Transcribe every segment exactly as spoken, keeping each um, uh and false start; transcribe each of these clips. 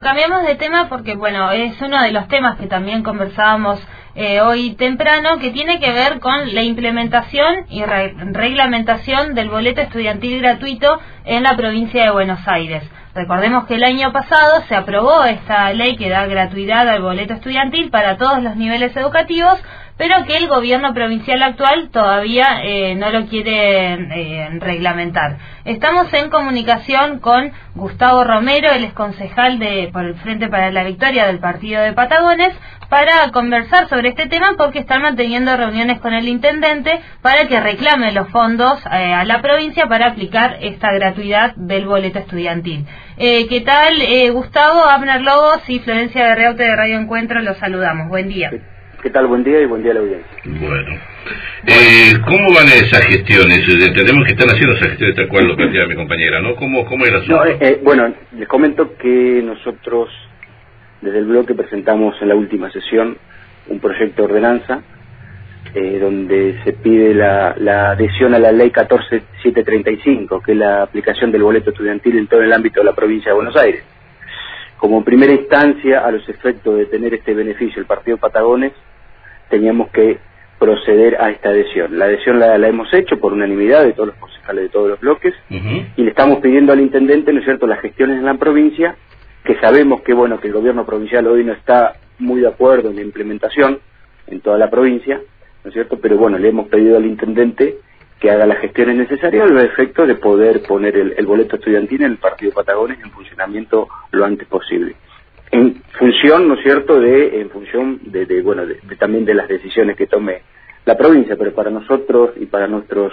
cambiamos de tema porque, bueno, es uno de los temas que también conversábamos eh, hoy temprano, que tiene que ver con la implementación y re reglamentación del boleto estudiantil gratuito en la provincia de Buenos Aires. Recordemos que el año pasado se aprobó esta ley que da gratuidad al boleto estudiantil para todos los niveles educativos, pero que el gobierno provincial actual todavía eh, no lo quiere eh, reglamentar. Estamos en comunicación con Gustavo Romero, él es concejal de, por el Frente para la Victoria del Partido de Patagones, para conversar sobre este tema porque están manteniendo reuniones con el intendente para que reclame los fondos eh, a la provincia para aplicar esta gratuidad del boleto estudiantil. Eh, ¿Qué tal, eh, Gustavo? Abner Lobos y Florencia Berreaute de Radio Encuentro, los saludamos. Buen día. ¿Qué tal? Buen día y buen día a la audiencia. Bueno, eh, ¿cómo van esas gestiones? Entendemos que están haciendo esas gestiones tal cual lo planteaba mi compañera, ¿no? ¿Cómo, cómo era su...? No, eh, eh, bueno, les comento que nosotros desde el bloque presentamos en la última sesión un proyecto de ordenanza eh, donde se pide la, la adhesión a la ley catorce mil setecientos treinta y cinco, que es la aplicación del boleto estudiantil en todo el ámbito de la provincia de Buenos Aires. Como primera instancia, a los efectos de tener este beneficio el Partido Patagones, teníamos que proceder a esta adhesión. La adhesión la, la hemos hecho por unanimidad de todos los concejales de todos los bloques, uh-huh. y le estamos pidiendo al intendente, ¿no es cierto?, las gestiones en la provincia, que sabemos que, bueno, que el gobierno provincial hoy no está muy de acuerdo en la implementación en toda la provincia, ¿no es cierto?, pero bueno, le hemos pedido al intendente que haga las gestiones necesarias a los efectos de poder poner el, el boleto estudiantil en el Partido Patagones en funcionamiento lo antes posible. En función, ¿no es cierto?, de, en función de, de bueno, de, de, también de las decisiones que tome la provincia, pero para nosotros y para nuestros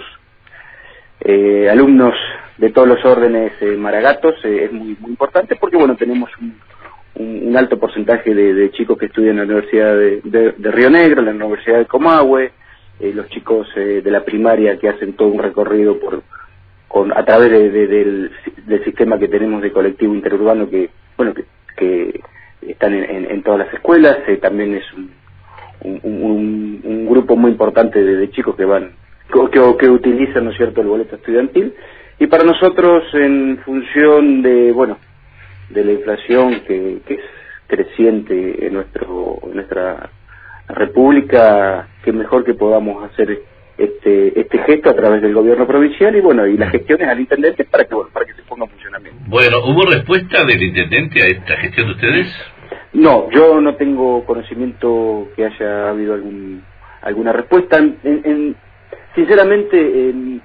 eh, alumnos de todos los órdenes eh, maragatos eh, es muy, muy importante porque, bueno, tenemos un, un, un alto porcentaje de, de chicos que estudian en la Universidad de, de, de Río Negro, en la Universidad de Comahue, eh, los chicos eh, de la primaria que hacen todo un recorrido por con a través de, de, del, del sistema que tenemos de colectivo interurbano que, bueno, que que están en, en, en todas las escuelas, eh, también es un, un, un, un grupo muy importante de, de chicos que van, que, que utilizan, ¿no es cierto?, el boleto estudiantil, y para nosotros, en función de, bueno, de la inflación que, que es creciente en nuestro, en nuestra república, que mejor que podamos hacer este este gesto a través del gobierno provincial y bueno y las gestiones al intendente para que bueno, para que se ponga en funcionamiento. Bueno, ¿hubo respuesta del intendente a esta gestión de ustedes? No, yo no tengo conocimiento que haya habido algún alguna respuesta. En, en, sinceramente en,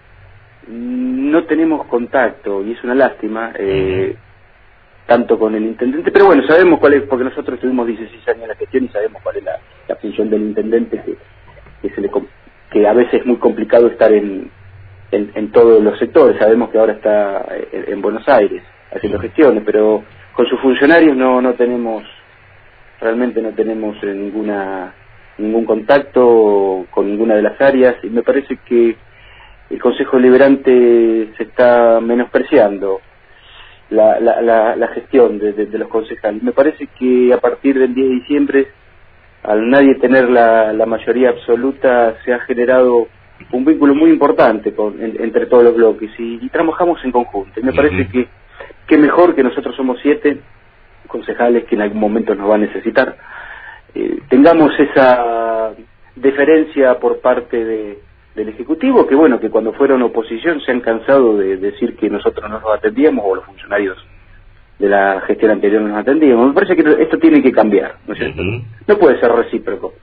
no tenemos contacto y es una lástima eh, uh-huh. tanto con el intendente, pero bueno, sabemos cuál es, porque nosotros tuvimos dieciséis años en la gestión y sabemos cuál es la, la función del intendente que, que se le que a veces es muy complicado estar en, en, en todos los sectores. Sabemos que ahora está en, en Buenos Aires haciendo gestiones, pero con sus funcionarios no no tenemos, realmente no tenemos ninguna ningún contacto con ninguna de las áreas y me parece que el Consejo Deliberante se está menospreciando la, la, la, la gestión de, de, de los concejales. Me parece que a partir del diez de diciembre, al nadie tener la, la mayoría absoluta, se ha generado un vínculo muy importante con, en, entre todos los bloques y, y trabajamos en conjunto. Y me parece que, que mejor que nosotros somos siete concejales que en algún momento nos va a necesitar, eh, tengamos esa deferencia por parte de, del Ejecutivo, que bueno, que cuando fueron oposición se han cansado de decir que nosotros no nos atendíamos o los funcionarios de la gestión anterior nos atendíamos. Me parece que esto tiene que cambiar, ¿no es cierto? Uh-huh. No puede ser recíproco.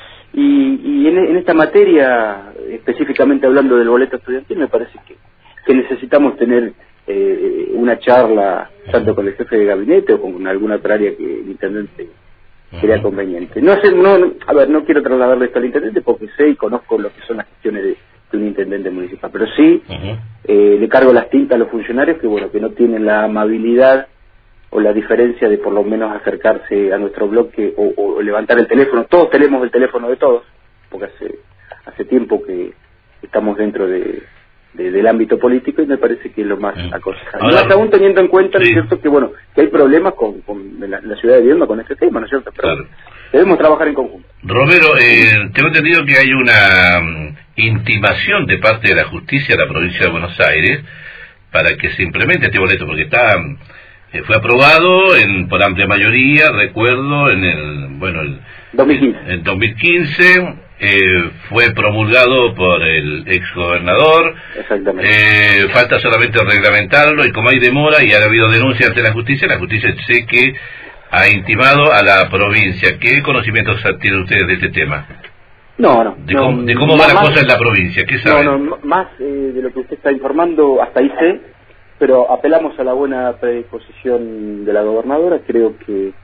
Y, y en, en esta materia, específicamente hablando del boleto estudiantil, me parece que, que necesitamos tener eh, una charla tanto con el jefe de gabinete o con alguna otra área que el intendente crea uh-huh. conveniente. No, sé, no, no, a ver, no quiero trasladarle esto al intendente porque sé y conozco lo que son las gestiones de, de un intendente municipal, pero sí uh-huh. eh, le cargo las tintas a los funcionarios que bueno que no tienen la amabilidad o la diferencia de por lo menos acercarse a nuestro bloque o, o levantar el teléfono. Todos tenemos el teléfono de todos, porque hace hace tiempo que estamos dentro de, de del ámbito político y me parece que es lo más mm. aconsejable. Y más aún teniendo en cuenta, ¿no es cierto?, que bueno, que hay problemas con, con la, la ciudad de Viedma con este tema, ¿no es cierto? Pero claro. Debemos trabajar en conjunto. Romero, eh, tengo entendido que hay una um, intimación de parte de la justicia de la provincia de Buenos Aires para que se implemente este boleto, porque está... eh, fue aprobado en, por amplia mayoría, recuerdo, en el, bueno, el dos mil quince. En dos mil quince, eh, fue promulgado por el exgobernador. Exactamente. Eh, falta solamente reglamentarlo, y como hay demora y ha habido denuncia ante la justicia, la justicia sé que ha intimado a la provincia. ¿Qué conocimientos tienen ustedes de este tema? No, no. ¿De no, cómo, de cómo no, va la más, cosa en la provincia? ¿Qué saben? No, no, más eh, de lo que usted está informando, hasta ahí sé, pero apelamos a la buena predisposición de la gobernadora. Creo que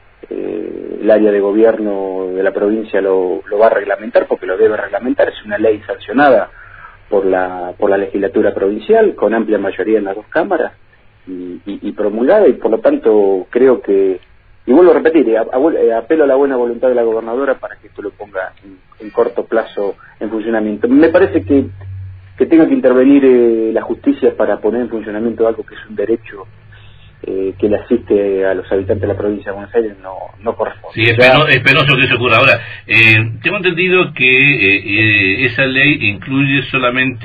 eh, el área de gobierno de la provincia lo, lo va a reglamentar, porque lo debe reglamentar. Es una ley sancionada por la por la legislatura provincial, con amplia mayoría en las dos cámaras, y, y, y promulgada, y por lo tanto creo que, y vuelvo a repetir, eh, apelo a la buena voluntad de la gobernadora para que esto lo ponga en, en corto plazo en funcionamiento. Me parece que que tenga que intervenir eh, la justicia para poner en funcionamiento algo que es un derecho eh, que le asiste a los habitantes de la provincia de Buenos Aires, no, no corresponde. Sí, es, peno, es penoso que eso ocurra. Ahora, eh, tengo entendido que eh, eh, esa ley incluye solamente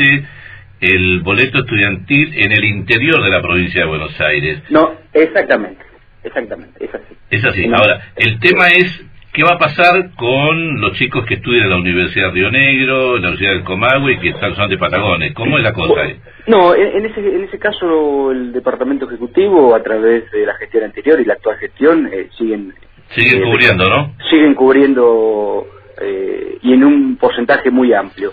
el boleto estudiantil en el interior de la provincia de Buenos Aires. No, exactamente, exactamente, es así. Es así. Ahora, el tema es, ¿qué va a pasar con los chicos que estudian en la Universidad de Río Negro, en la Universidad del Comahue y que están son de Patagones? ¿Cómo es la cosa ahí? No, en, en ese en ese caso el Departamento Ejecutivo, a través de la gestión anterior y la actual gestión, eh, siguen... Siguen eh, cubriendo, ¿no? Siguen cubriendo, eh, y en un porcentaje muy amplio.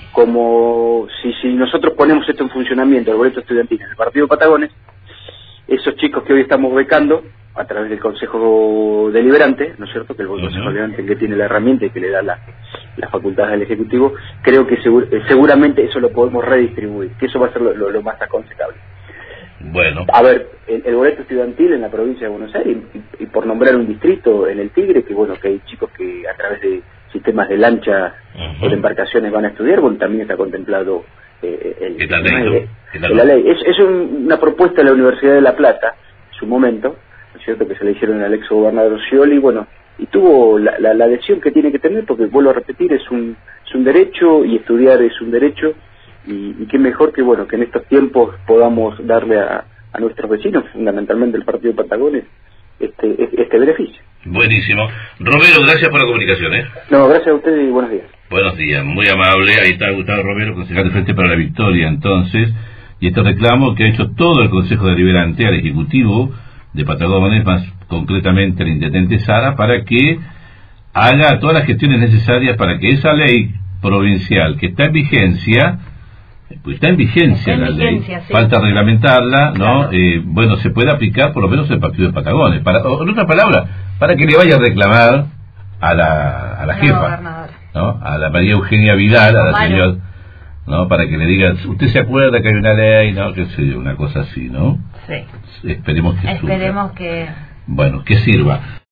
Como si, si nosotros ponemos esto en funcionamiento, el boleto estudiantil en el partido de Patagones, esos chicos que hoy estamos becando, a través del Consejo Deliberante, ¿no es cierto?, que el Consejo uh-huh. Deliberante que tiene la herramienta y que le da la, la facultad al Ejecutivo, creo que segur, eh, seguramente eso lo podemos redistribuir, que eso va a ser lo, lo, lo más aconsejable. Bueno. A ver, el, el boleto estudiantil en la provincia de Buenos Aires, y, y por nombrar un distrito en el Tigre, que bueno, que hay chicos que a través de sistemas de lancha uh-huh. o de embarcaciones van a estudiar, bueno, también está contemplado eh, el, el, la ley, el, ¿no? la ley. Es, es un, una propuesta de la Universidad de La Plata, en su momento, ¿no es cierto?, que se le hicieron al ex gobernador Scioli, bueno, y tuvo la, la, la adhesión que tiene que tener, porque vuelvo a repetir, es un, es un derecho, y estudiar es un derecho, y, y qué mejor que, bueno, que en estos tiempos podamos darle a, a nuestros vecinos, fundamentalmente el partido de Patagones, este, este beneficio. Buenísimo. Romero, gracias por la comunicación, ¿eh? No, gracias a ustedes y buenos días. Buenos días, muy amable. Ahí está Gustavo Romero, concejal de Frente para la Victoria, entonces, y este reclamo que ha hecho todo el Consejo Deliberante al Ejecutivo de Patagones, más concretamente el intendente Sara, para que haga todas las gestiones necesarias para que esa ley provincial que está en vigencia, pues está en vigencia está en la vigencia, ley, sí. falta reglamentarla, ¿no? Claro. Eh, bueno, se puede aplicar por lo menos el partido de Patagones, para, o en otra palabra, para que le vaya a reclamar a la, a la jefa, ¿no? A la María Eugenia Vidal, a la señora, ¿no? Para que le digan, usted se acuerda que hay una ley, ¿no? Qué sé yo, una cosa así, ¿no? Sí. Esperemos que Esperemos surja. que... Bueno, que sirva.